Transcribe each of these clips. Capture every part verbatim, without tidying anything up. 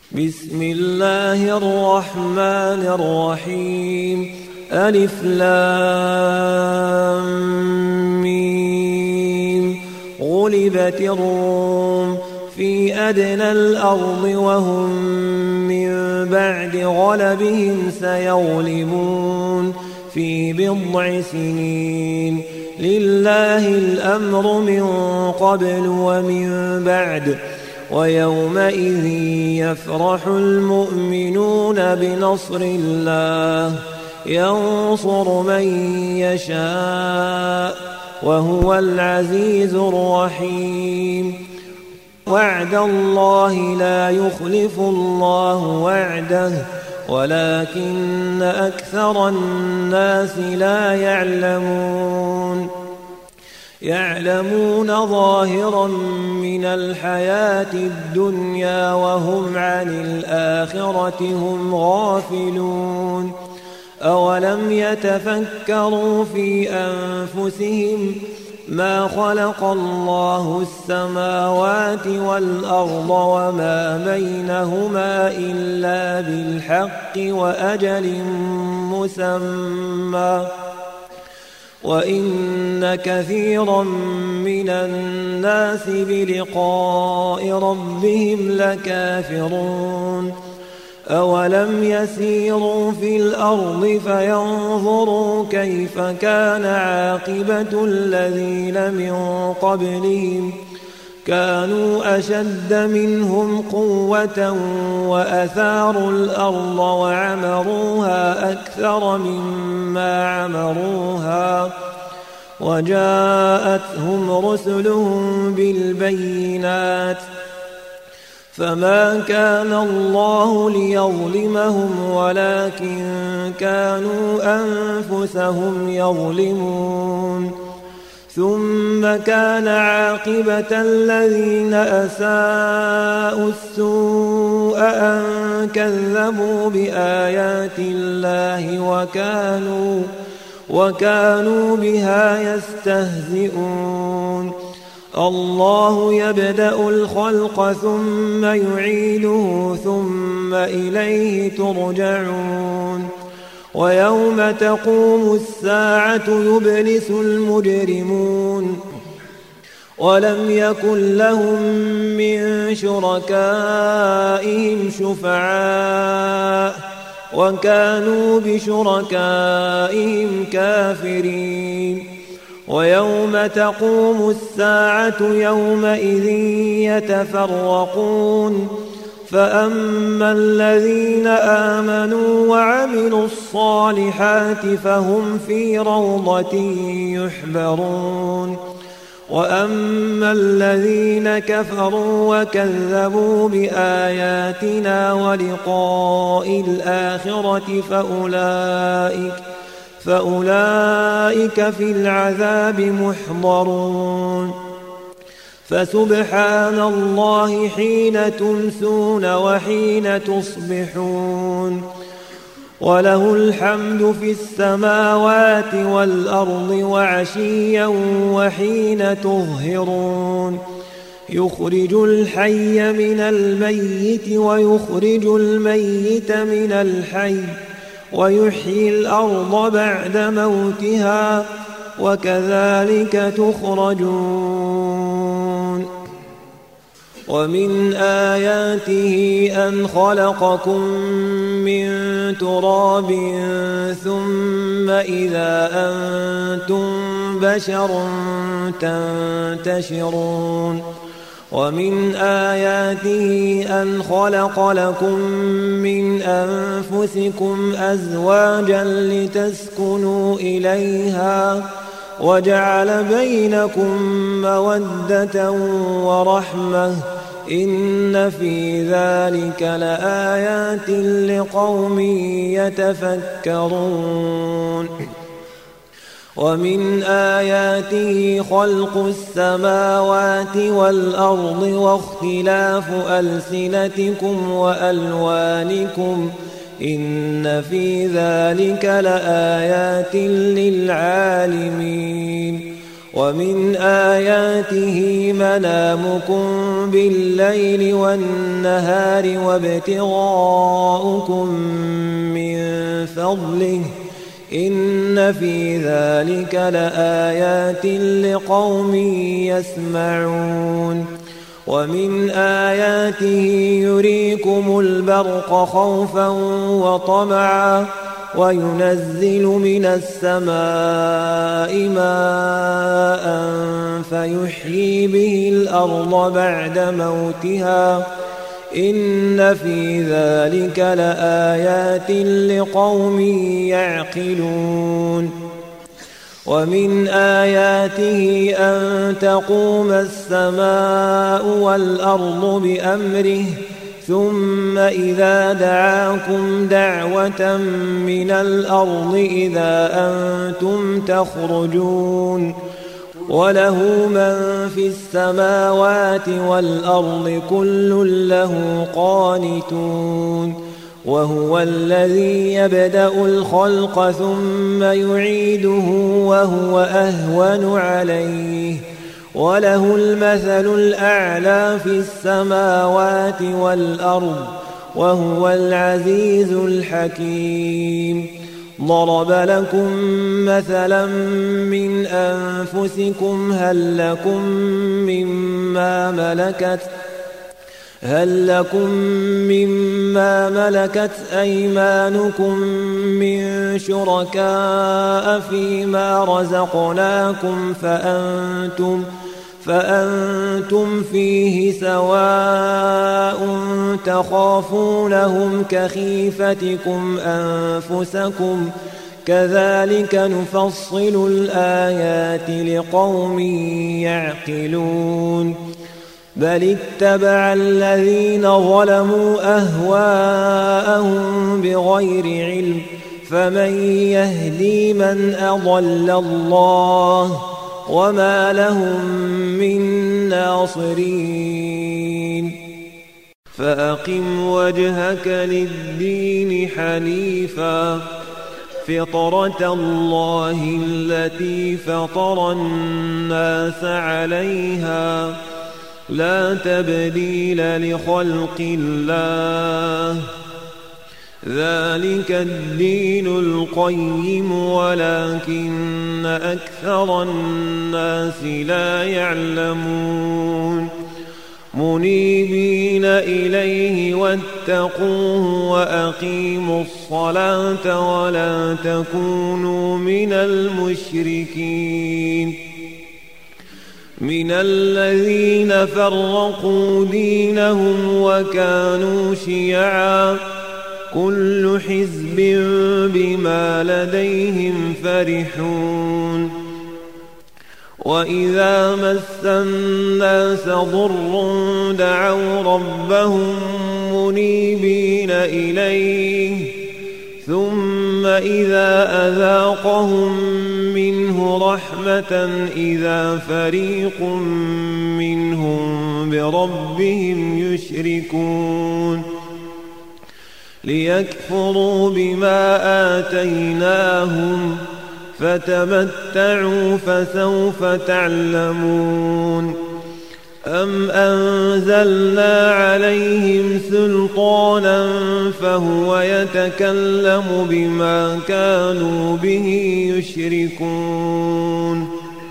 بسم الله الرحمن الرحيم. ألف لام ميم. غلبت الروم في أدنى الأرض وهم من بعد غلبهم سيغلبون في بضع سنين. لله الأمر من قبل ومن بعد ويومئذ يفرح المؤمنون بنصر الله ينصر من يشاء وهو العزيز الرحيم. وعد الله لا يخلف الله وعده ولكن أكثر الناس لا يعلمون. يعلمون ظاهرا من الحياة الدنيا وهم عن الآخرة هم غافلون. أولم يتفكروا في أنفسهم ما خلق الله السماوات والأرض وما بينهما إلا بالحق وأجل مسمى وإن كثيرا من الناس بلقاء ربهم لكافرون. أولم يسيروا في الأرض فينظروا كيف كان عاقبة الذين من قبلهم كانوا أشد منهم قوة وأثاروا الأرض وعمروها أكثر مما عمروها وجاءتهم رسلهم بالبينات فما كان الله ليظلمهم ولكن كانوا أنفسهم يظلمون. ثم كان عاقبة الذين أساءوا السوء أن كذبوا بآيات الله وكانوا, وكانوا بها يستهزئون. الله يبدأ الخلق ثم يعيده ثم إليه ترجعون. ويوم تقوم الساعة يبلس المجرمون ولم يكن لهم من شركائهم شفعاء وكانوا بشركائهم كافرين. ويوم تقوم الساعة يومئذ يتفرقون فأما الذين آمنوا وعملوا الصالحات فهم في روضة يحبرون. وأما الذين كفروا وكذبوا بآياتنا ولقاء الآخرة فأولئك فأولئك في العذاب محضرون. فسبحان الله حين تمسون وحين تصبحون وله الحمد في السماوات والأرض وعشيا وحين تظهرون. يخرج الحي من الميت ويخرج الميت من الحي ويحيي الأرض بعد موتها وكذلك تخرجون. ومن آياته أن خلقكم من تراب ثم إذا أنتم بشر تنتشرون. ومن آياته أن خلق لكم من أنفسكم أزواجا لتسكنوا إليها وجعل بينكم مودة ورحمة إن في ذلك لآيات لقوم يتفكرون. ومن آياته خلق السماوات والأرض واختلاف ألسنتكم وألوانكم إن في ذلك لآيات للعالمين. ومن آياته منامكم بالليل والنهار وابتغاؤكم من فضله إن في ذلك لآيات لقوم يسمعون ومن آياته يريكم البرق خوفا وطمعا وينزل من السماء ماء فيحيي به الأرض بعد موتها إن في ذلك لآيات لقوم يعقلون ومن آياته أن تقوم السماء والأرض بأمره ثم إذا دعاكم دعوة من الأرض إذا أنتم تخرجون وله من في السماوات والأرض كل له قانتون وهو الذي يبدأ الخلق ثم يعيده وهو أهون عليه وله المثل الأعلى في السماوات والأرض وهو العزيز الحكيم ضرب لكم مثلا من أنفسكم هل لكم مما ملكت هل لكم مما ملكت أيمانكم من شركاء فيما رزقناكم فأنتم فأنتم فيه سواء تخافونهم كخيفتكم أنفسكم كذلك نفصل الآيات لقوم يعقلون بل اتبع الذين ظلموا أهواءهم بغير علم فمن يهدي من أضل الله وما لهم من ناصرين فأقم وجهك للدين حنيفا فطرة الله التي فطر الناس عليها لا تبديل لخلق الله ذلك الدين القيم ولكن أكثر الناس لا يعلمون منيبين إليه واتقوه وأقيموا الصلاة ولا تكونوا من المشركين من الذين فرقوا دينهم وكانوا شيعا كل حزب بما لديهم فرحون وإذا مس الناس ضر دعوا ربهم منيبين إليه ثم إذا أذاقهم منه رحمة إذا فريق منهم بربهم يشركون ليكفروا بما آتيناهم فتمتعوا فسوف تعلمون أم أنزلنا عليهم سلطانا فهو يتكلم بما كانوا به يشركون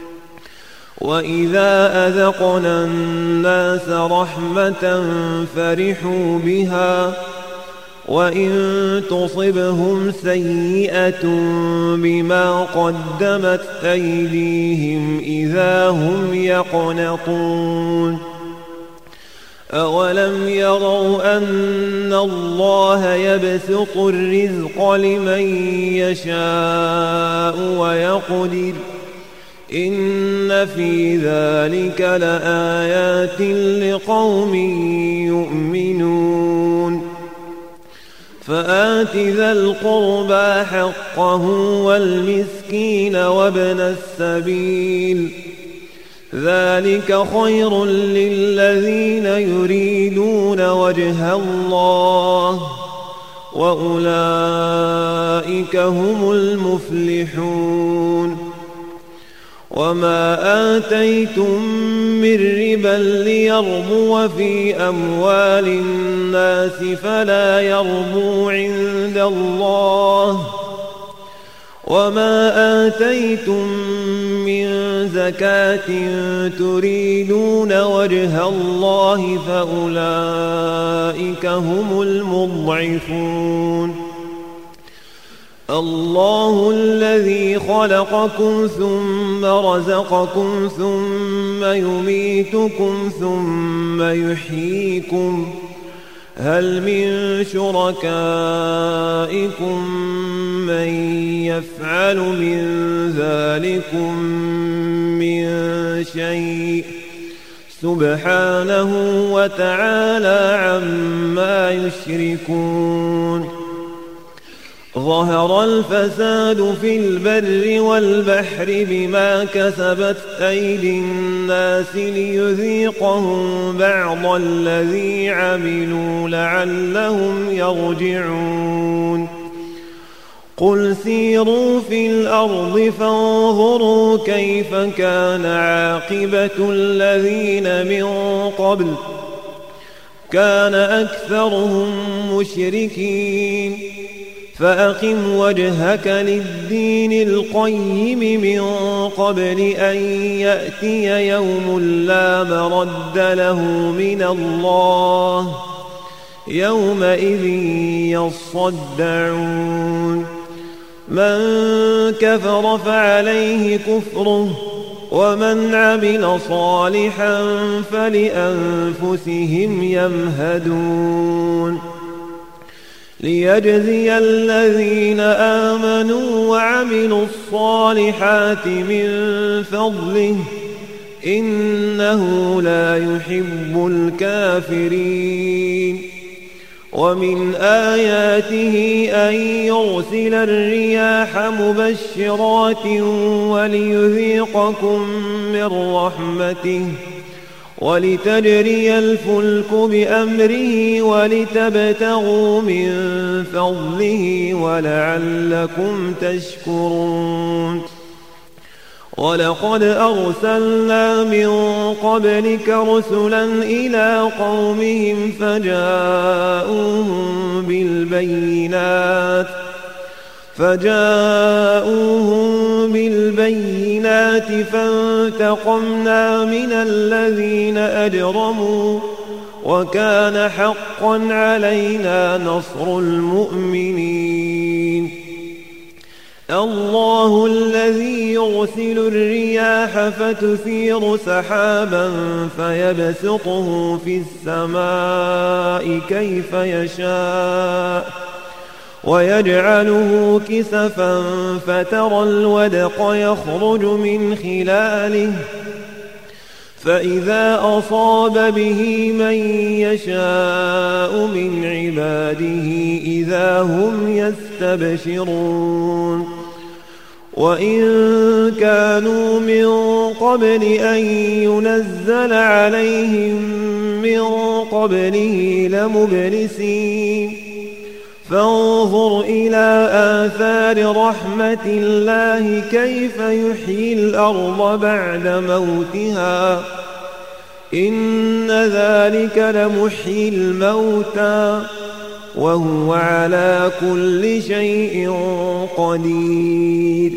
وإذا أذقنا الناس رحمة فرحوا بها وإن تصبهم سيئة بما قدمت أيديهم إذا هم يقنطون أولم يروا أن الله يبسط الرزق لمن يشاء ويقدر إن في ذلك لآيات لقوم يؤمنون فآت ذا القربى حقه والمسكين وابن السبيل ذلك خير للذين يريدون وجه الله وأولئك هم المفلحون وما آتيتم من ربا ليربو في أموال الناس فلا يربو عند الله، وما آتيتم من زكاة تريدون وجه الله فأولئك هم المضعفون. الله الذي خلقكم ثم رزقكم ثم يميتكم ثم يحييكم، هل من شركائكم من يفعل من ذلكم من شيء؟ سبحانه وتعالى عما يشركون. ظهر الفساد في البر والبحر بما كسبت أيدي الناس ليذيقهم بعض الذي عملوا لعلهم يرجعون. قل سيروا في الأرض فانظروا كيف كان عاقبة الذين من قبل، كان أكثرهم مشركين. فأقم وجهك للدين القيم من قبل أن يأتي يوم لا مرد له من الله، يومئذ يصدعون. من كفر فعليه كفره، ومن عمل صالحا فلأنفسهم يمهدون. ليجزي الذين آمنوا وعملوا الصالحات من فضله، إنه لا يحب الكافرين. ومن آياته أن يرسل الرياح مبشرات وليذيقكم من رحمته، ولتجري الفلك بأمره ولتبتغوا من فضله ولعلكم تشكرون. ولقد أرسلنا من قبلك رسلا إلى قومهم فجاءوهم بالبينات فجاءوهم بالبينات فانتقمنا من الذين أجرموا، وكان حقا علينا نصر المؤمنين. الله الذي يرسل الرياح فتثير سحابا فيبسطه في السماء كيف يشاء، ويجعله كسفا فترى الودق يخرج من خلاله، فإذا أصاب به من يشاء من عباده إذا هم يستبشرون. وإن كانوا من قبل أن ينزل عليهم من قبله لمبلسين. فانظر إلى آثار رحمة الله كيف يحيي الأرض بعد موتها، إن ذلك لمحيي الموتى وهو على كل شيء قدير.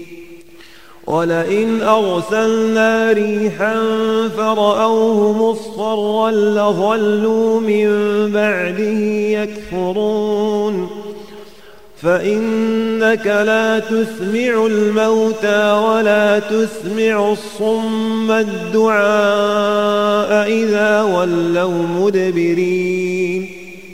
ولئن أرسلنا ريحا فرأوه مصفرا لظلوا من بعده يكفرون. فإنك لا تسمع الموتى ولا تسمع الصم الدعاء إذا ولوا مدبرين.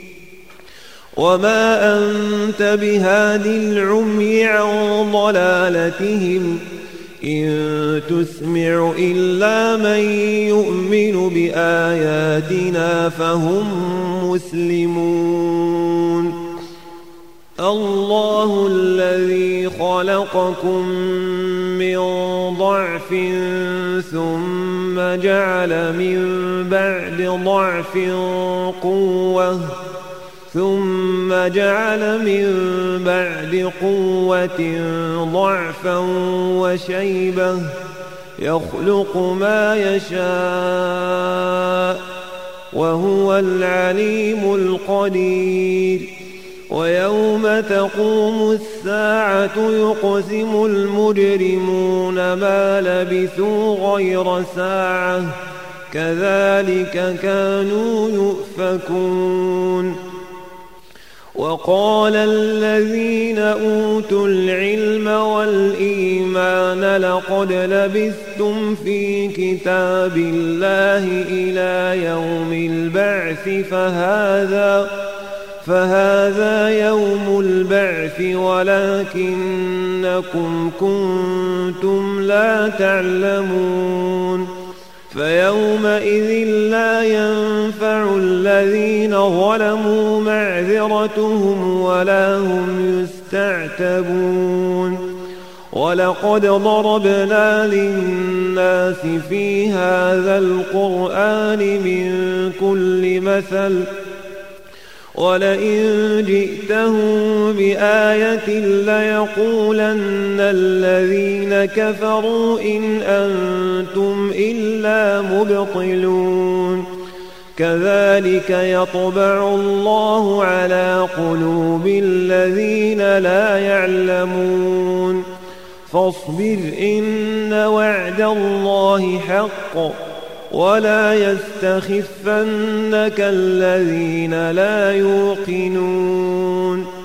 وما أنت بهاد العمي عن ضلالتهم، إن تسمع إلا من يؤمن بآياتنا فهم مسلمون. الله الذي خلقكم من ضعف ثم جعل من بعد ضعف قوة ثم جعل من بعد قوة ضعفا وشيبة، يخلق ما يشاء وهو العليم القدير. ويوم تقوم الساعة يقسم المجرمون ما لبثوا غير ساعة كذلك كانوا يؤفكون. وقال الذين أوتوا العلم والإيمان لقد لبثتم في كتاب الله إلى يوم البعث فهذا فهذا يوم البعث ولكنكم كنتم لا تعلمون. فيومئذ لا ينفع الذين ظلموا معذرتهم ولا هم يستعتبون. ولقد ضربنا للناس في هذا القرآن من كل مثل ولئن جئتهم بآية ليقولن الذين كفروا إن أنتم إلا مبطلون. كذلك يطبع الله على قلوب الذين لا يعلمون. فاصبر إن وعد الله حق ولا يستخفنك الذين لا يوقنون.